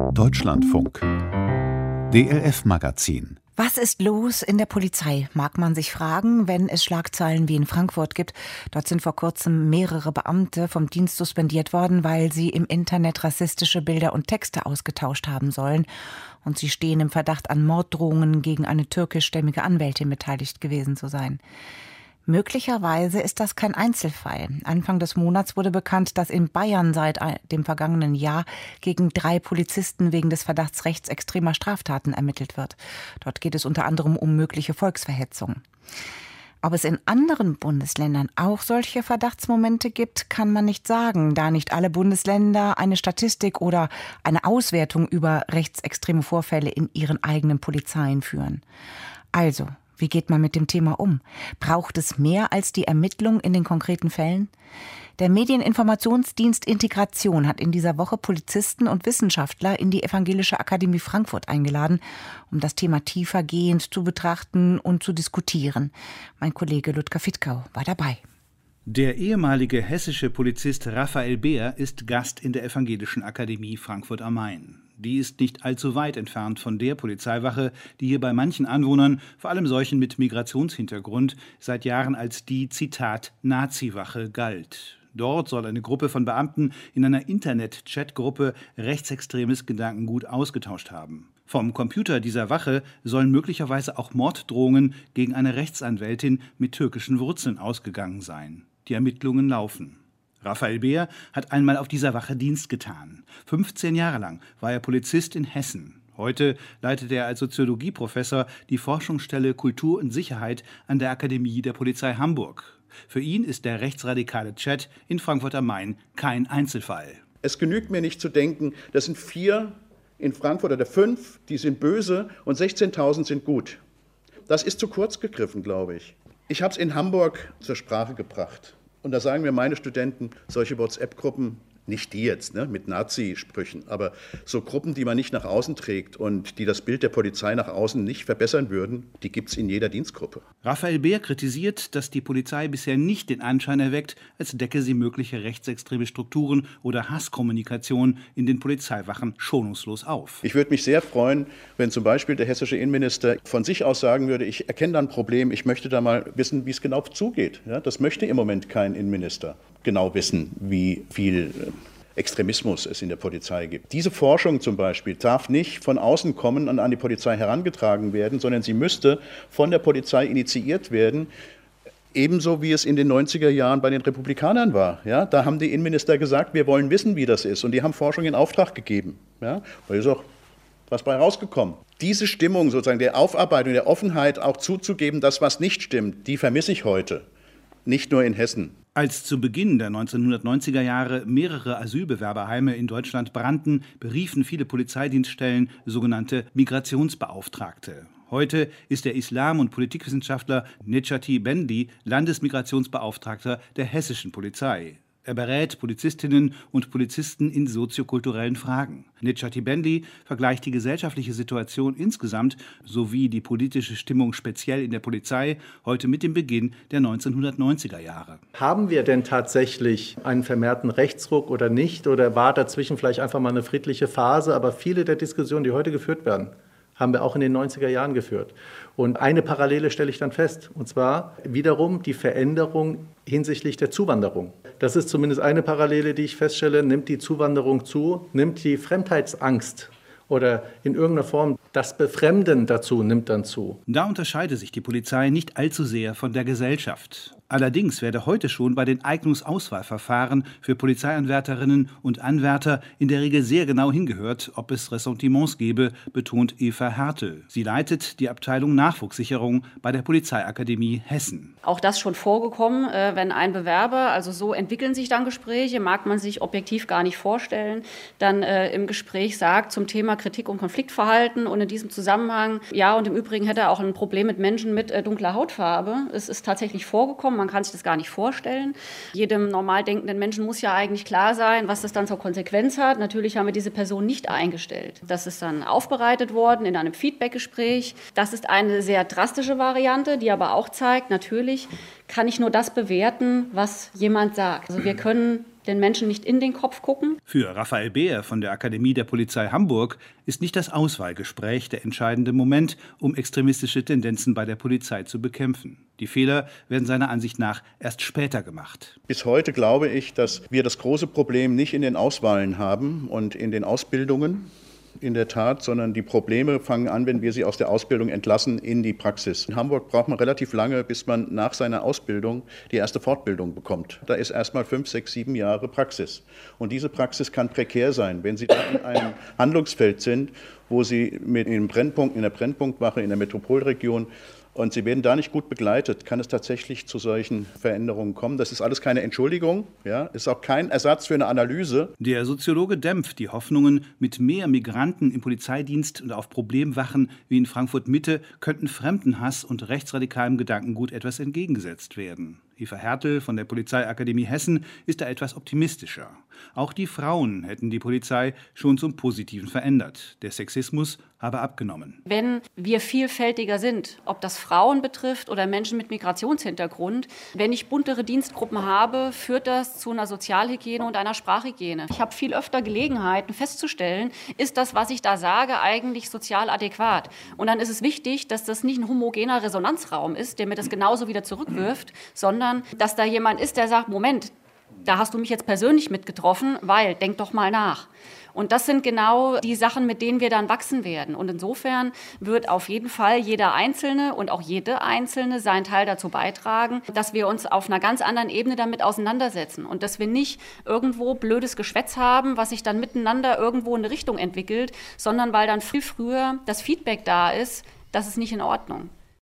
Deutschlandfunk. DLF-Magazin. Was ist los in der Polizei, mag man sich fragen, wenn es Schlagzeilen wie in Frankfurt gibt. Dort sind vor kurzem mehrere Beamte vom Dienst suspendiert worden, weil sie im Internet rassistische Bilder und Texte ausgetauscht haben sollen. Und sie stehen im Verdacht, an Morddrohungen gegen eine türkischstämmige Anwältin beteiligt gewesen zu sein. Möglicherweise ist das kein Einzelfall. Anfang des Monats wurde bekannt, dass in Bayern seit dem vergangenen Jahr gegen 3 Polizisten wegen des Verdachts rechtsextremer Straftaten ermittelt wird. Dort geht es unter anderem um mögliche Volksverhetzung. Ob es in anderen Bundesländern auch solche Verdachtsmomente gibt, kann man nicht sagen, da nicht alle Bundesländer eine Statistik oder eine Auswertung über rechtsextreme Vorfälle in ihren eigenen Polizeien führen. Also, wie geht man mit dem Thema um? Braucht es mehr als die Ermittlung in den konkreten Fällen? Der Medieninformationsdienst Integration hat in dieser Woche Polizisten und Wissenschaftler in die Evangelische Akademie Frankfurt eingeladen, um das Thema tiefergehend zu betrachten und zu diskutieren. Mein Kollege Ludger Fittkau war dabei. Der ehemalige hessische Polizist Raphael Behr ist Gast in der Evangelischen Akademie Frankfurt am Main. Die ist nicht allzu weit entfernt von der Polizeiwache, die hier bei manchen Anwohnern, vor allem solchen mit Migrationshintergrund, seit Jahren als die, Zitat, Nazi-Wache galt. Dort soll eine Gruppe von Beamten in einer Internet-Chat-Gruppe rechtsextremes Gedankengut ausgetauscht haben. Vom Computer dieser Wache sollen möglicherweise auch Morddrohungen gegen eine Rechtsanwältin mit türkischen Wurzeln ausgegangen sein. Die Ermittlungen laufen. Raphael Behr hat einmal auf dieser Wache Dienst getan. 15 Jahre lang war er Polizist in Hessen. Heute leitet er als Soziologieprofessor die Forschungsstelle Kultur und Sicherheit an der Akademie der Polizei Hamburg. Für ihn ist der rechtsradikale Chat in Frankfurt am Main kein Einzelfall. Es genügt mir nicht zu denken, das sind 4 in Frankfurt oder 5, die sind böse und 16.000 sind gut. Das ist zu kurz gegriffen, glaube ich. Ich habe es in Hamburg zur Sprache gebracht. Und da sagen mir meine Studenten, solche WhatsApp-Gruppen, nicht die jetzt, mit Nazi-Sprüchen, aber so Gruppen, die man nicht nach außen trägt und die das Bild der Polizei nach außen nicht verbessern würden, die gibt es in jeder Dienstgruppe. Raphael Behr kritisiert, dass die Polizei bisher nicht den Anschein erweckt, als decke sie mögliche rechtsextreme Strukturen oder Hasskommunikation in den Polizeiwachen schonungslos auf. Ich würde mich sehr freuen, wenn zum Beispiel der hessische Innenminister von sich aus sagen würde, ich erkenne da ein Problem, ich möchte da mal wissen, wie es genau zugeht. Ja, das möchte im Moment kein Innenminister genau wissen, wie viel Extremismus es in der Polizei gibt. Diese Forschung zum Beispiel darf nicht von außen kommen und an die Polizei herangetragen werden, sondern sie müsste von der Polizei initiiert werden, ebenso wie es in den 90er Jahren bei den Republikanern war. Ja, da haben die Innenminister gesagt, wir wollen wissen, wie das ist, und die haben Forschung in Auftrag gegeben. Ja, da ist auch was bei rausgekommen. Diese Stimmung sozusagen der Aufarbeitung, der Offenheit auch zuzugeben, dass was nicht stimmt, die vermisse ich heute. Nicht nur in Hessen. Als zu Beginn der 1990er Jahre mehrere Asylbewerberheime in Deutschland brannten, beriefen viele Polizeidienststellen sogenannte Migrationsbeauftragte. Heute ist der Islam- und Politikwissenschaftler Necati Benli Landesmigrationsbeauftragter der hessischen Polizei. Er berät Polizistinnen und Polizisten in soziokulturellen Fragen. Necati Benli vergleicht die gesellschaftliche Situation insgesamt sowie die politische Stimmung speziell in der Polizei heute mit dem Beginn der 1990er Jahre. Haben wir denn tatsächlich einen vermehrten Rechtsruck oder nicht? Oder war dazwischen vielleicht einfach mal eine friedliche Phase? Aber viele der Diskussionen, die heute geführt werden, haben wir auch in den 90er Jahren geführt. Und eine Parallele stelle ich dann fest, und zwar wiederum die Veränderung hinsichtlich der Zuwanderung. Das ist zumindest eine Parallele, die ich feststelle. Nimmt die Zuwanderung zu, nimmt die Fremdheitsangst oder in irgendeiner Form das Befremden dazu nimmt dann zu. Da unterscheide sich die Polizei nicht allzu sehr von der Gesellschaft. Allerdings werde heute schon bei den Eignungsauswahlverfahren für Polizeianwärterinnen und Anwärter in der Regel sehr genau hingehört, ob es Ressentiments gebe, betont Eva Hertel. Sie leitet die Abteilung Nachwuchssicherung bei der Polizeiakademie Hessen. Auch das schon vorgekommen, wenn ein Bewerber, also so entwickeln sich dann Gespräche, mag man sich objektiv gar nicht vorstellen, dann im Gespräch sagt zum Thema Kritik und Konfliktverhalten und in diesem Zusammenhang, ja, und im Übrigen hätte er auch ein Problem mit Menschen mit dunkler Hautfarbe. Es ist tatsächlich vorgekommen. Man kann sich das gar nicht vorstellen. Jedem normal denkenden Menschen muss ja eigentlich klar sein, was das dann zur Konsequenz hat. Natürlich haben wir diese Person nicht eingestellt. Das ist dann aufbereitet worden in einem Feedbackgespräch. Das ist eine sehr drastische Variante, die aber auch zeigt, natürlich kann ich nur das bewerten, was jemand sagt. Also wir können den Menschen nicht in den Kopf gucken. Für Raphael Behr von der Akademie der Polizei Hamburg ist nicht das Auswahlgespräch der entscheidende Moment, um extremistische Tendenzen bei der Polizei zu bekämpfen. Die Fehler werden seiner Ansicht nach erst später gemacht. Bis heute glaube ich, dass wir das große Problem nicht in den Auswahlen haben und in den Ausbildungen, in der Tat, sondern die Probleme fangen an, wenn wir sie aus der Ausbildung entlassen in die Praxis. In Hamburg braucht man relativ lange, bis man nach seiner Ausbildung die erste Fortbildung bekommt. Da ist erstmal 5, 6, 7 Jahre Praxis. Und diese Praxis kann prekär sein, wenn Sie da in einem Handlungsfeld sind, wo Sie mit in der Brennpunktwache in der Metropolregion und Sie werden da nicht gut begleitet, kann es tatsächlich zu solchen Veränderungen kommen. Das ist alles keine Entschuldigung, ja, ist auch kein Ersatz für eine Analyse. Der Soziologe dämpft die Hoffnungen, mit mehr Migranten im Polizeidienst und auf Problemwachen wie in Frankfurt-Mitte könnten Fremdenhass und rechtsradikalem Gedankengut etwas entgegengesetzt werden. Eva Hertel von der Polizeiakademie Hessen ist da etwas optimistischer. Auch die Frauen hätten die Polizei schon zum Positiven verändert. Der Sexismus habe abgenommen. Wenn wir vielfältiger sind, ob das Frauen betrifft oder Menschen mit Migrationshintergrund, wenn ich buntere Dienstgruppen habe, führt das zu einer Sozialhygiene und einer Sprachhygiene. Ich habe viel öfter Gelegenheiten festzustellen, ist das, was ich da sage, eigentlich sozial adäquat. Und dann ist es wichtig, dass das nicht ein homogener Resonanzraum ist, der mir das genauso wieder zurückwirft, sondern dass da jemand ist, der sagt, Moment, da hast du mich jetzt persönlich mitgetroffen, weil, denk doch mal nach. Und das sind genau die Sachen, mit denen wir dann wachsen werden. Und insofern wird auf jeden Fall jeder Einzelne und auch jede Einzelne seinen Teil dazu beitragen, dass wir uns auf einer ganz anderen Ebene damit auseinandersetzen. Und dass wir nicht irgendwo blödes Geschwätz haben, was sich dann miteinander irgendwo in eine Richtung entwickelt, sondern weil dann viel früher das Feedback da ist, das ist nicht in Ordnung.